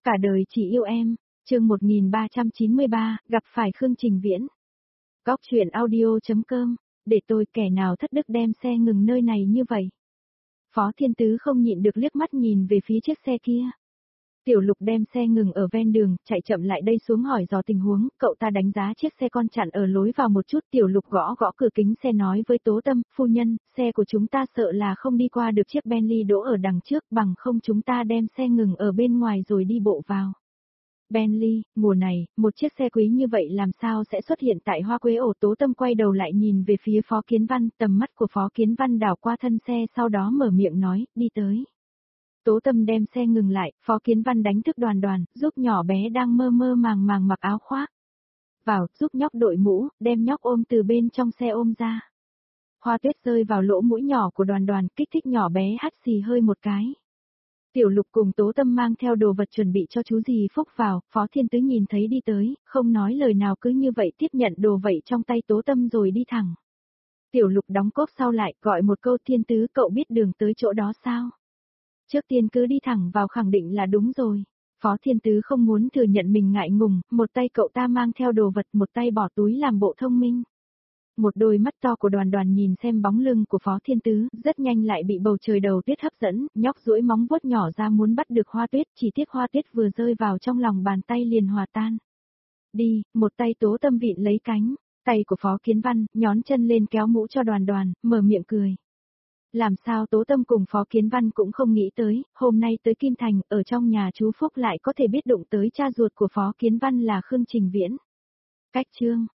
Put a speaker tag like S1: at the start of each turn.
S1: Cả đời chỉ yêu em, chương 1393, gặp phải Khương Trình Viễn. Góc truyện audio.com, để tôi kẻ nào thất đức đem xe ngừng nơi này như vậy. Phó Thiên Tứ không nhịn được liếc mắt nhìn về phía chiếc xe kia. Tiểu Lục đem xe ngừng ở ven đường, chạy chậm lại đây xuống hỏi dò tình huống, cậu ta đánh giá chiếc xe con chặn ở lối vào một chút. Tiểu Lục gõ gõ cửa kính xe nói với Tố Tâm, phu nhân, xe của chúng ta sợ là không đi qua được chiếc Bentley đỗ ở đằng trước, bằng không chúng ta đem xe ngừng ở bên ngoài rồi đi bộ vào. Bentley, mùa này, một chiếc xe quý như vậy làm sao sẽ xuất hiện tại Hoa Quế ổ? Tố Tâm quay đầu lại nhìn về phía Phó Kiến Văn, tầm mắt của Phó Kiến Văn đảo qua thân xe sau đó mở miệng nói, đi tới. Tố Tâm đem xe ngừng lại, Phó Kiến Văn đánh thức Đoàn Đoàn, giúp nhỏ bé đang mơ mơ màng màng mặc áo khoác vào, giúp nhóc đội mũ, đem nhóc ôm từ bên trong xe ôm ra. Hoa tuyết rơi vào lỗ mũi nhỏ của Đoàn Đoàn, kích thích nhỏ bé hắt xì hơi một cái. Tiểu Lục cùng Tố Tâm mang theo đồ vật chuẩn bị cho chú dì Phúc vào, Phó Thiên Tứ nhìn thấy đi tới, không nói lời nào cứ như vậy tiếp nhận đồ vậy trong tay Tố Tâm rồi đi thẳng. Tiểu Lục đóng cốp sau lại, gọi một câu, Thiên Tứ cậu biết đường tới chỗ đó sao? Trước tiên cứ đi thẳng vào khẳng định là đúng rồi. Phó Thiên Tứ không muốn thừa nhận mình ngại ngùng, một tay cậu ta mang theo đồ vật, một tay bỏ túi làm bộ thông minh. Một đôi mắt to của Đoàn Đoàn nhìn xem bóng lưng của Phó Thiên Tứ, rất nhanh lại bị bầu trời đầu tuyết hấp dẫn, nhóc duỗi móng vuốt nhỏ ra muốn bắt được hoa tuyết, chỉ tiếc hoa tuyết vừa rơi vào trong lòng bàn tay liền hòa tan. Đi, một tay Tố Tâm vịn lấy cánh, tay của Phó Kiến Văn, nhón chân lên kéo mũ cho Đoàn Đoàn, mở miệng cười. Làm sao Tố Tâm cùng Phó Kiến Văn cũng không nghĩ tới, hôm nay tới Kim Thành, ở trong nhà chú Phúc lại có thể biết đụng tới cha ruột của Phó Kiến Văn là Khương Trình Viễn. Cách chương